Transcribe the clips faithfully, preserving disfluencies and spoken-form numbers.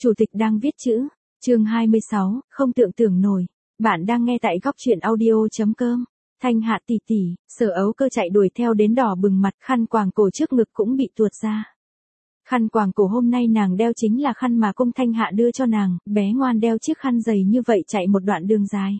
Chủ tịch đang viết chữ. Chương hai mươi sáu, không tưởng tượng nổi. Bạn đang nghe tại góc truyện audio chấm com. Thanh Hạ tỷ tỷ, Sở Ấu Cơ chạy đuổi theo đến đỏ bừng mặt, khăn quàng cổ trước ngực cũng bị tuột ra. Khăn quàng cổ hôm nay nàng đeo chính là khăn mà Cung Thanh Hạ đưa cho nàng, bé ngoan đeo chiếc khăn dày như vậy chạy một đoạn đường dài.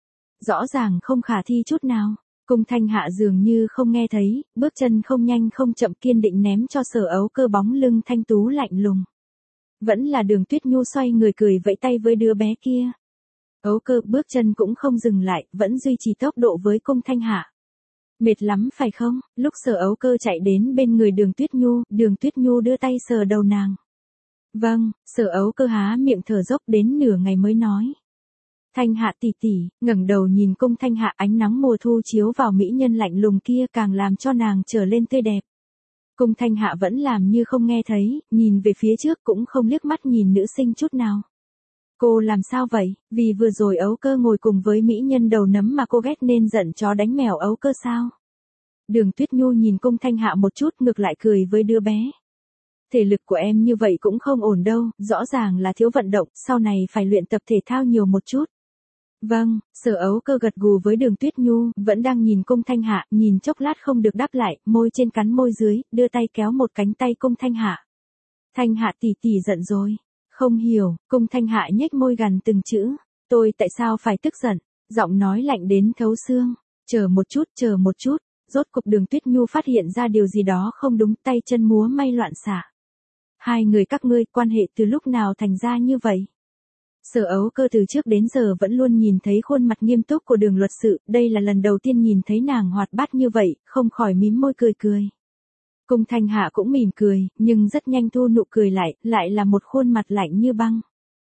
Rõ ràng không khả thi chút nào. Cung Thanh Hạ dường như không nghe thấy, bước chân không nhanh không chậm kiên định ném cho Sở Ấu Cơ bóng lưng thanh tú lạnh lùng. Vẫn là Đường Tuyết Nhu xoay người cười vẫy tay với đứa bé kia. Ấu Cơ bước chân cũng không dừng lại, vẫn duy trì tốc độ với Cung Thanh Hạ. Mệt lắm phải không? Lúc Sở Ấu Cơ chạy đến bên người Đường Tuyết Nhu, Đường Tuyết Nhu đưa tay sờ đầu nàng. Vâng, Sở Ấu Cơ há miệng thở dốc đến nửa ngày mới nói. Thanh Hạ tỷ tỷ, ngẩng đầu nhìn Cung Thanh Hạ, ánh nắng mùa thu chiếu vào mỹ nhân lạnh lùng kia càng làm cho nàng trở lên tươi đẹp. Cung Thanh Hạ vẫn làm như không nghe thấy, nhìn về phía trước cũng không liếc mắt nhìn nữ sinh chút nào. Cô làm sao vậy? Vì vừa rồi Ấu Cơ ngồi cùng với mỹ nhân đầu nấm mà cô ghét nên giận chó đánh mèo Ấu Cơ sao? Đường Tuyết Nhu nhìn Cung Thanh Hạ một chút ngược lại cười với đứa bé. Thể lực của em như vậy cũng không ổn đâu, rõ ràng là thiếu vận động, sau này phải luyện tập thể thao nhiều một chút. Vâng, Sở Ấu Cơ gật gù với Đường Tuyết Nhu, vẫn đang nhìn Cung Thanh Hạ, nhìn chốc lát không được đáp lại, môi trên cắn môi dưới, đưa tay kéo một cánh tay Cung Thanh Hạ. Thanh Hạ tỷ tỷ giận rồi. Không hiểu, Cung Thanh Hạ nhếch môi gằn từng chữ. Tôi tại sao phải tức giận? Giọng nói lạnh đến thấu xương. Chờ một chút, chờ một chút. Rốt cục Đường Tuyết Nhu phát hiện ra điều gì đó không đúng, tay chân múa may loạn xạ. Hai người các ngươi quan hệ từ lúc nào thành ra như vậy? Sở Ấu Cơ từ trước đến giờ vẫn luôn nhìn thấy khuôn mặt nghiêm túc của Đường luật sự, đây là lần đầu tiên nhìn thấy nàng hoạt bát như vậy, không khỏi mím môi cười cười. Cung Thanh Hạ cũng mỉm cười, nhưng rất nhanh thu nụ cười lại, lại là một khuôn mặt lạnh như băng.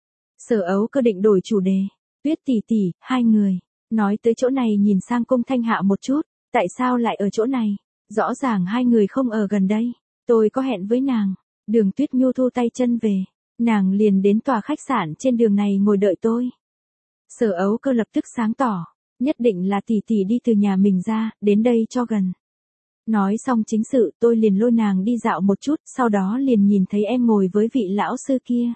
Sở Ấu Cơ định đổi chủ đề. Tuyết tỷ tỷ, hai người. Nói tới chỗ này nhìn sang Cung Thanh Hạ một chút, tại sao lại ở chỗ này? Rõ ràng hai người không ở gần đây. Tôi có hẹn với nàng. Đường Tuyết Nhu thu tay chân về. Nàng liền đến tòa khách sạn trên đường này ngồi đợi tôi. Sở Ấu Cơ lập tức sáng tỏ. Nhất định là tỷ tỷ đi từ nhà mình ra, đến đây cho gần. Nói xong chính sự, tôi liền lôi nàng đi dạo một chút, sau đó liền nhìn thấy em ngồi với vị lão sư kia.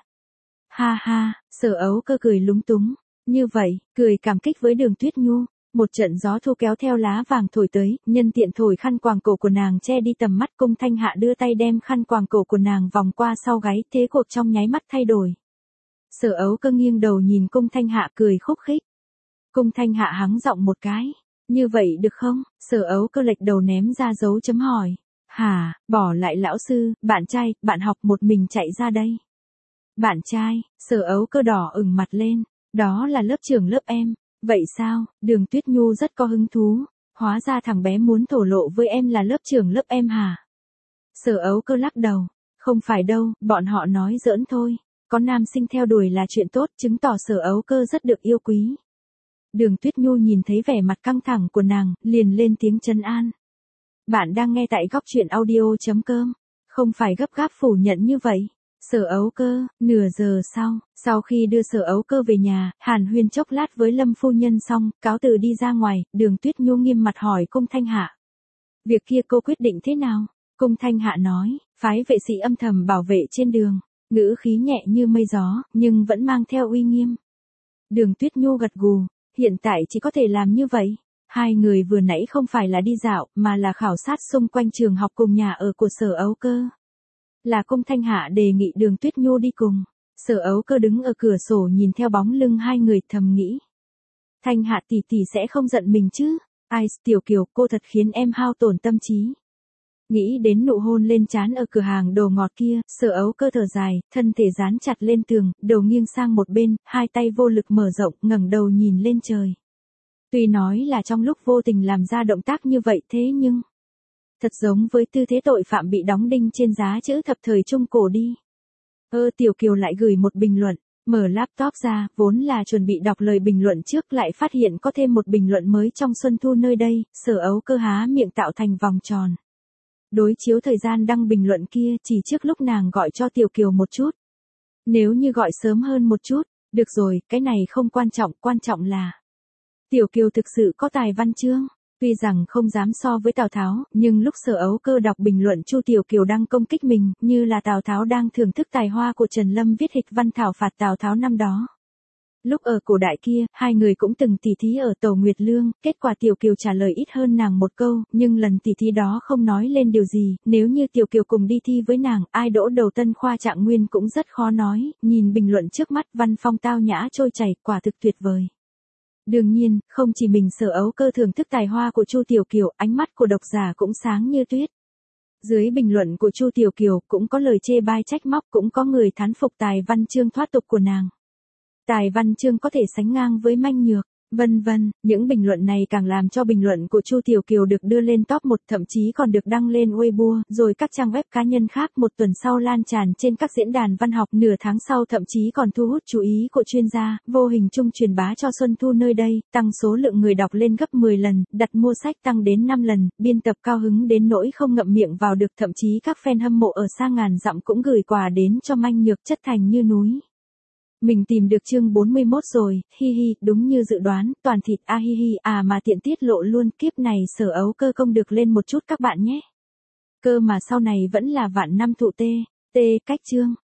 Ha ha, Sở Ấu Cơ cười lúng túng. Như vậy, cười cảm kích với Đường Tuyết Nhu. Một trận gió thu kéo theo lá vàng thổi tới, nhân tiện thổi khăn quàng cổ của nàng che đi tầm mắt. Cung Thanh Hạ đưa tay đem khăn quàng cổ của nàng vòng qua sau gáy, thế cuộc trong nháy mắt thay đổi. Sở Ấu Cơ nghiêng đầu nhìn Cung Thanh Hạ cười khúc khích. Cung Thanh Hạ hắng giọng một cái. Như vậy được không? Sở Ấu Cơ lệch đầu ném ra dấu chấm hỏi. Hả, bỏ lại lão sư, bạn trai, bạn học một mình chạy ra đây. Bạn trai, Sở Ấu Cơ đỏ ửng mặt lên. Đó là lớp trưởng lớp em. Vậy sao? Đường Tuyết Nhu rất có hứng thú. Hóa ra thằng bé muốn thổ lộ với em là lớp trưởng lớp em hả? Sở Ấu Cơ lắc đầu. Không phải đâu, bọn họ nói giỡn thôi. Có nam sinh theo đuổi là chuyện tốt, chứng tỏ Sở Ấu Cơ rất được yêu quý. Đường Tuyết Nhu nhìn thấy vẻ mặt căng thẳng của nàng, liền lên tiếng trấn an. Bạn đang nghe tại góc truyện audio chấm com. Không phải gấp gáp phủ nhận như vậy. Sở Ấu Cơ, nửa giờ sau, sau khi đưa Sở Ấu Cơ về nhà, hàn huyên chốc lát với Lâm phu nhân xong, cáo từ đi ra ngoài, Đường Tuyết Nhu nghiêm mặt hỏi Cung Thanh Hạ. Việc kia cô quyết định thế nào? Cung Thanh Hạ nói, phái vệ sĩ âm thầm bảo vệ trên đường, ngữ khí nhẹ như mây gió, nhưng vẫn mang theo uy nghiêm. Đường Tuyết Nhu gật gù, hiện tại chỉ có thể làm như vậy. Hai người vừa nãy không phải là đi dạo, mà là khảo sát xung quanh trường học cùng nhà ở của Sở Ấu Cơ. Là Cung Thanh Hạ đề nghị Đường Tuyết Nhu đi cùng. Sở Ấu Cơ đứng ở cửa sổ nhìn theo bóng lưng hai người thầm nghĩ. Thanh Hạ tỷ tỷ sẽ không giận mình chứ? Ai, Tiểu Kiều, cô thật khiến em hao tổn tâm trí. Nghĩ đến nụ hôn lên trán ở cửa hàng đồ ngọt kia, Sở Ấu Cơ thở dài, thân thể dán chặt lên tường, đầu nghiêng sang một bên, hai tay vô lực mở rộng, ngẩng đầu nhìn lên trời. Tuy nói là trong lúc vô tình làm ra động tác như vậy thế nhưng... thật giống với tư thế tội phạm bị đóng đinh trên giá chữ thập thời Trung Cổ đi. Ơ Tiểu Kiều lại gửi một bình luận, mở laptop ra, vốn là chuẩn bị đọc lời bình luận trước lại phát hiện có thêm một bình luận mới trong Xuân Thu nơi đây, Sở Ấu Cơ há miệng tạo thành vòng tròn. Đối chiếu thời gian đăng bình luận kia chỉ trước lúc nàng gọi cho Tiểu Kiều một chút. Nếu như gọi sớm hơn một chút, được rồi, cái này không quan trọng, quan trọng là... Tiểu Kiều thực sự có tài văn chương. Tuy rằng không dám so với Tào Tháo, nhưng lúc Sở Ấu Cơ đọc bình luận Chu Tiểu Kiều đang công kích mình, như là Tào Tháo đang thưởng thức tài hoa của Trần Lâm viết hịch văn thảo phạt Tào Tháo năm đó. Lúc ở cổ đại kia, hai người cũng từng tỉ thí ở Tầu Nguyệt Lương, kết quả Tiểu Kiều trả lời ít hơn nàng một câu, nhưng lần tỉ thí đó không nói lên điều gì, nếu như Tiểu Kiều cùng đi thi với nàng, ai đỗ đầu Tân Khoa Trạng Nguyên cũng rất khó nói, nhìn bình luận trước mắt văn phong tao nhã trôi chảy, quả thực tuyệt vời. Đương nhiên, không chỉ mình Sở Ấu Cơ thưởng thức tài hoa của Chu Tiểu Kiều, ánh mắt của độc giả cũng sáng như tuyết. Dưới bình luận của Chu Tiểu Kiều cũng có lời chê bai trách móc, cũng có người thán phục tài văn chương thoát tục của nàng. Tài văn chương có thể sánh ngang với manh nhược, vân vân, những bình luận này càng làm cho bình luận của Chu Tiểu Kiều được đưa lên top một, thậm chí còn được đăng lên Weibo, rồi các trang web cá nhân khác, một tuần sau lan tràn trên các diễn đàn văn học, nửa tháng sau thậm chí còn thu hút chú ý của chuyên gia, vô hình chung truyền bá cho Xuân Thu nơi đây, tăng số lượng người đọc lên gấp mười lần, đặt mua sách tăng đến năm lần, biên tập cao hứng đến nỗi không ngậm miệng vào được, thậm chí các fan hâm mộ ở xa ngàn dặm cũng gửi quà đến cho manh nhược, chất thành như núi. Mình tìm được chương bốn mươi mốt rồi, hi hi, đúng như dự đoán, toàn thịt a hi hi, à mà tiện tiết lộ luôn, kiếp này Sở Ấu Cơ công được lên một chút các bạn nhé. Cơ mà sau này vẫn là vạn năm thụ tê, tê cách chương.